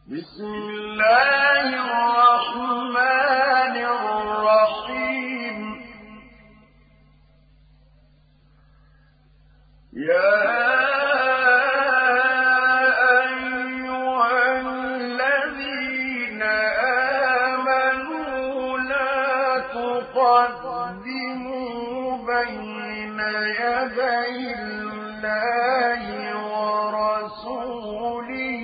بسم الله الرحمن الرحيم. يا أيها الذين آمنوا لا تقدموا بين يدي الله ورسوله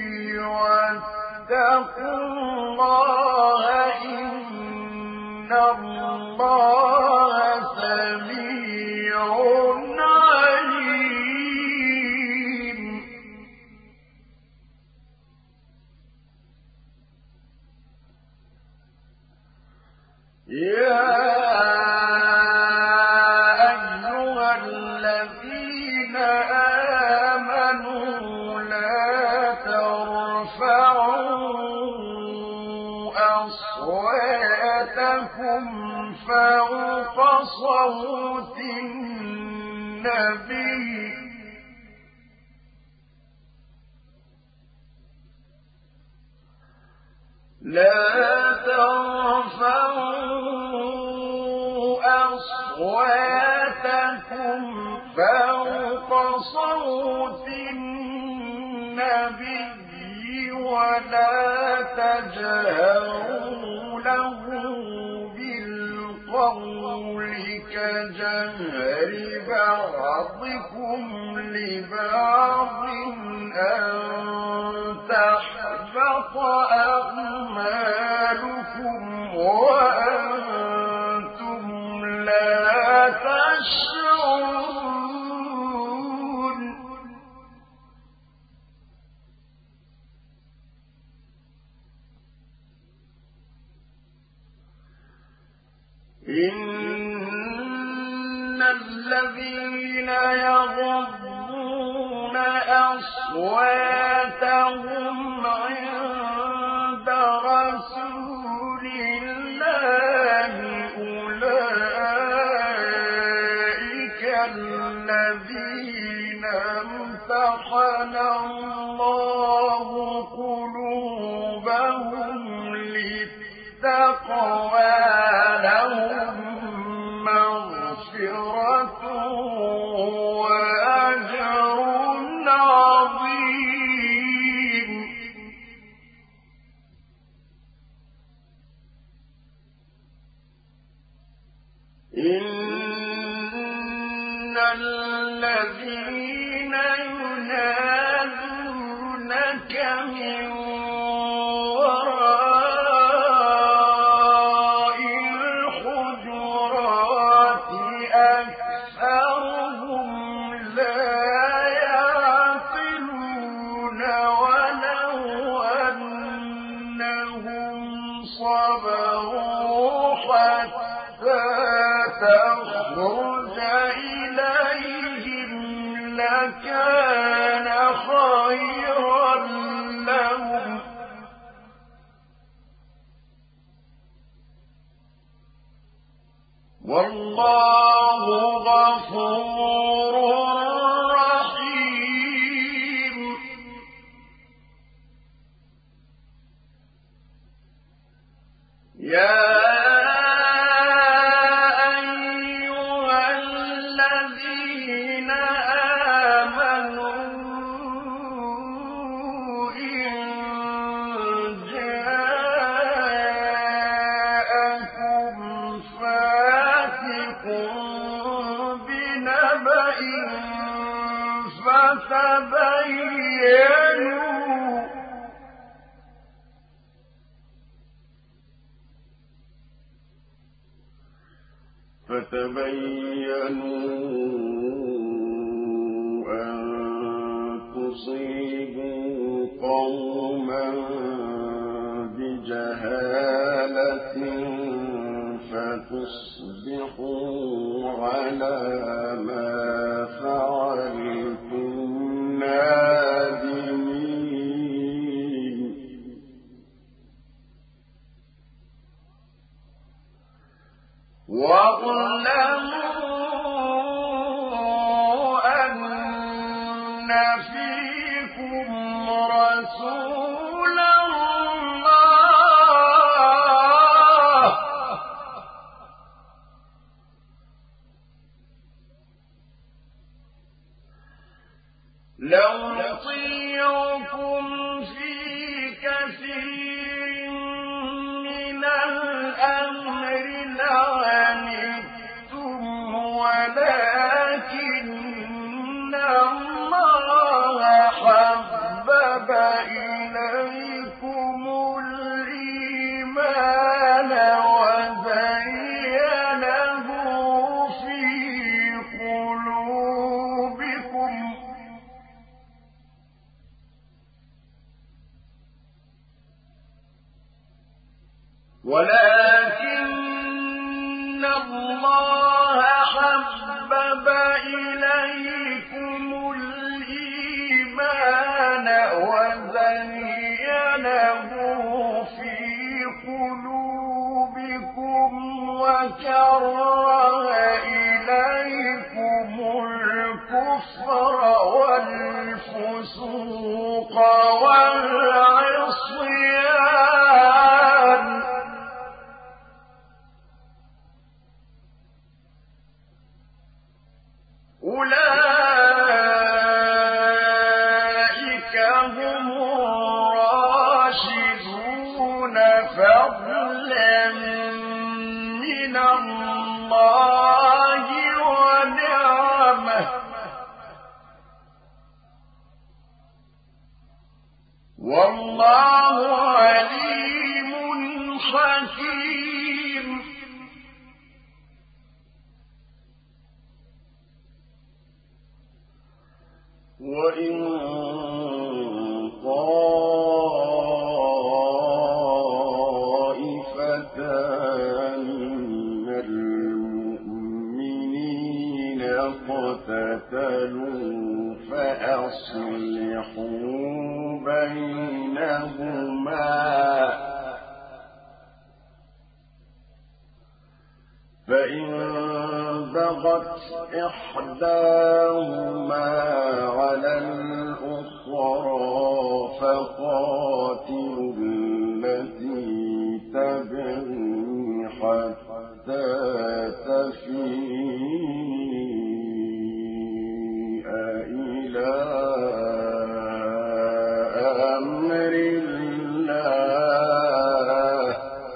واتقوا الله إن الله سميع عليم. يا أيها الذين آمنوا لا ترفعوا أصواتكم فوق صوت النبي أصواتكم فوق صوت النبي ولا تجهروا له بالقول كجهر بعضكم لبعض أن تحبط أعمالكم وأنتم لا تشعرون. إن الذين يغضون أصواتهم عند رسول الله أولئك الذين امتحن الله قلوبهم للتقوى لهم مغفرة وأجر عظيم. إن الذين ينادونك من وراء الحجرات أكثرهم لا يعقلون ولو أنهم صبروا حتى تخرج إليهم لكان خيرا لهم والله غفور رحيم. يا فتبينوا أن تصيبوا قوما بجهالة فتصبحوا على ما فعلتم نادمين. واعلموا أن فيكم رسول ولكن الله حبب إليكم الإيمان وزينه في قلوبكم وكره إليكم الكفر والفسوق والعصيان أولئك هم الراشدون فضلا من الله ونعمه والله عليم حكيم وإن طائفتان من المؤمنين اقتتلوا فأصلحوا بينهما فإن بغت إحداهما على الأخرى فقاتلوا التي تبغي حتى تفيء إلى أمر الله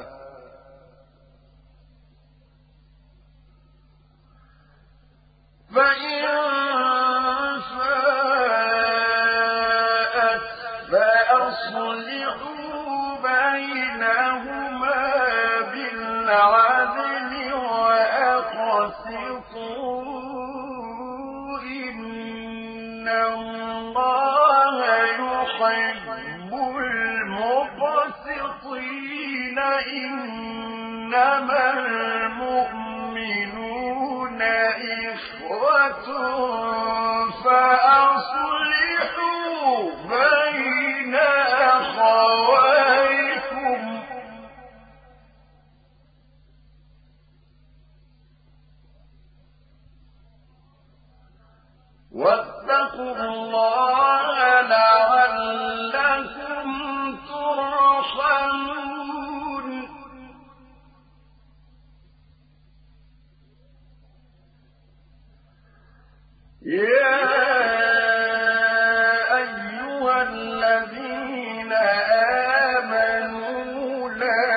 فإن فاءت فأصلحوا بينهما بالعدل وأقسطوا إن الله يحب المقسطين إنما المؤمنون إخوة فأصلحوا بين أخويكم واتقوا الله لعلكم ترحمون يا أيها الذين آمنوا لا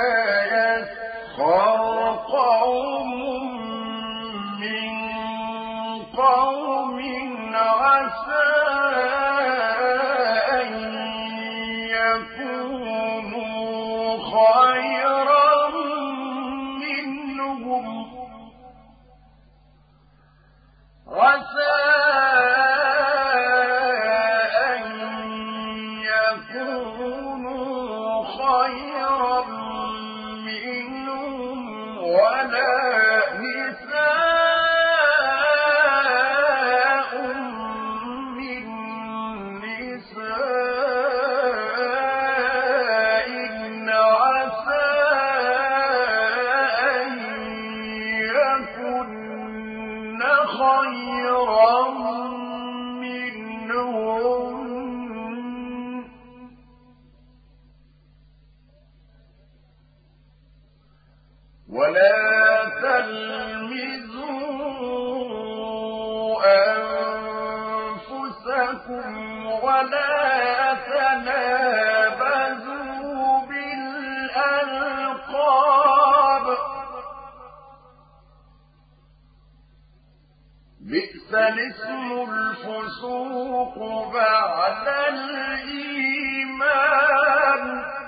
يسخر قوم من قوم عسى أن يكونوا خيرا منهم عسى أن يكونوا خيرا منهم ولا نساء من نساء عسى أن يكن خيرا منهم ولا تلمزوا أنفسكم ولا تنابزوا بالألقاب بئس الاسم الفسوق بعد الإيمان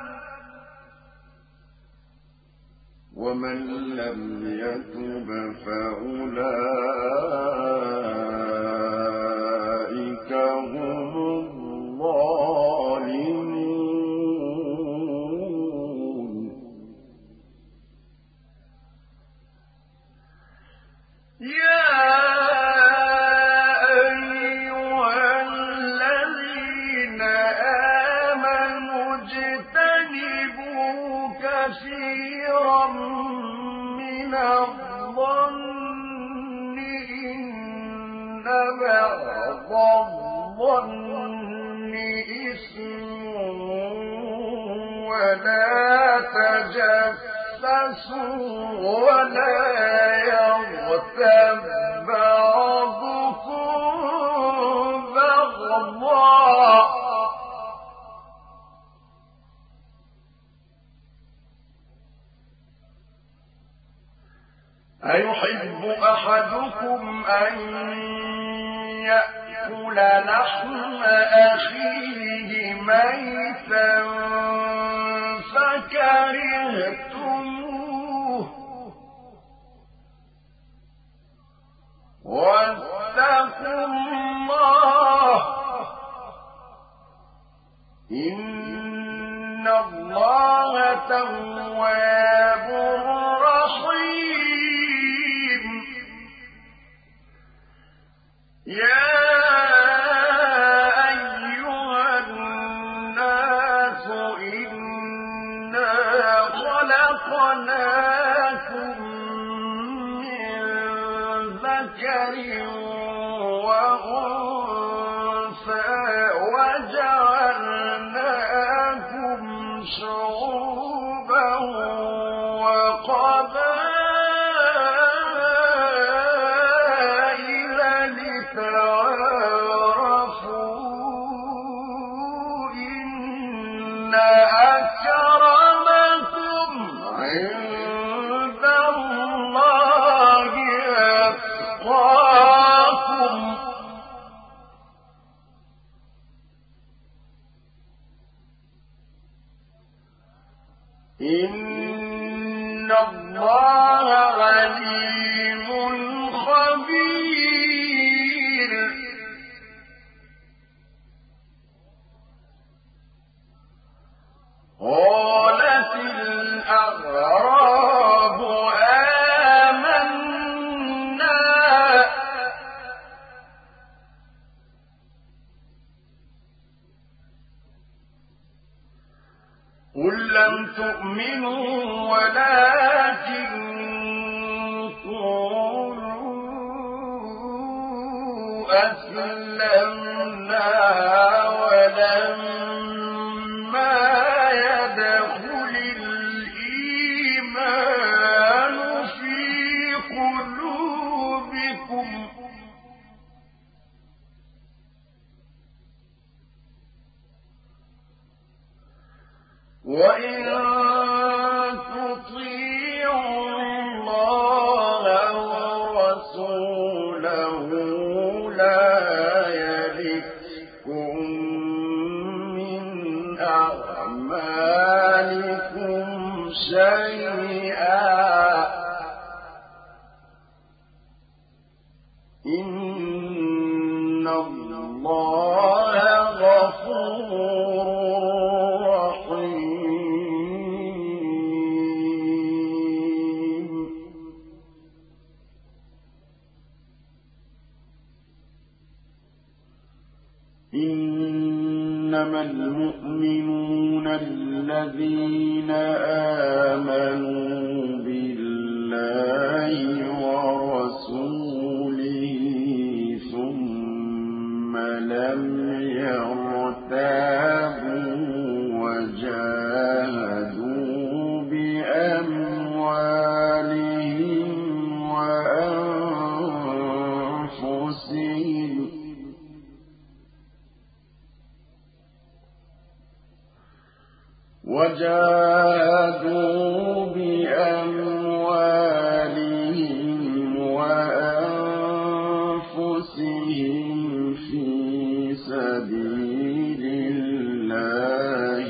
ومن لم يتب فأولئك هم الظالمون كثيرا من الظن إن بعض الظن إثم ولا تجسسوا ولا يغتب بعضكم بعضا أيحب أحدكم أن يأكل لحم أخيه ميتا فكرهتموه واتقوا الله إن الله تواب رحيم يا أيها الناس إنا خلقناكم من ذكر وأنثى وجعلناكم شعوبا وقبائل لتعارفوا إن أكرمكم عند الله أتقاكم إن الله عليم خبير قالت الأعراب آمنا قل لم تؤمنوا ولكن قولوا أسلمنا ولما يدخل الإيمان في قلوبكم وإن تطيعوا الله ورسوله لا يلتكم من أعمالكم شيئا إن الله غفور إنما المؤمنون الذين آمنوا بالله ورسوله ثم لم يرتابوا وجاهدوا بأموالهم وأنفسهم في سبيل الله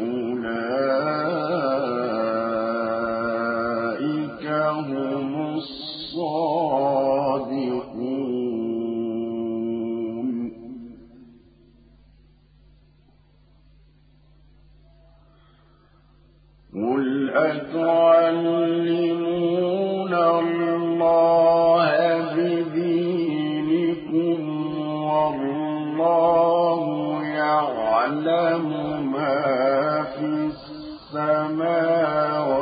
أولئك هم الصادقون قل أتعلمون الله بدينكم والله يعلم ما في السماوات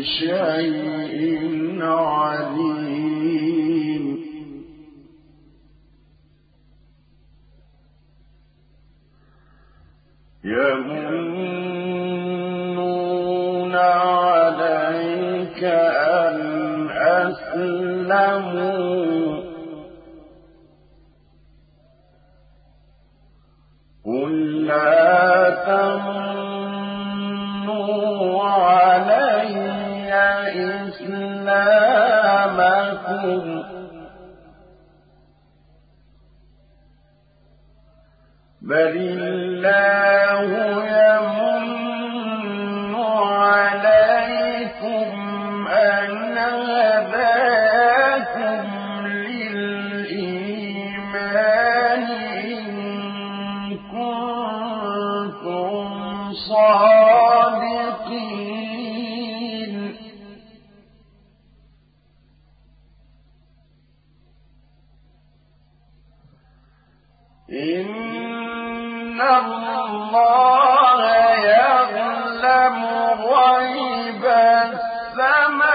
شيء عليم يمنون عليك أن أسلموا قل لا تمنوا علي إسلامكم بل الله يمن عليكم أن هداكم للإيمان إن كنتم صادقين إن الله يعلم غيب السماوات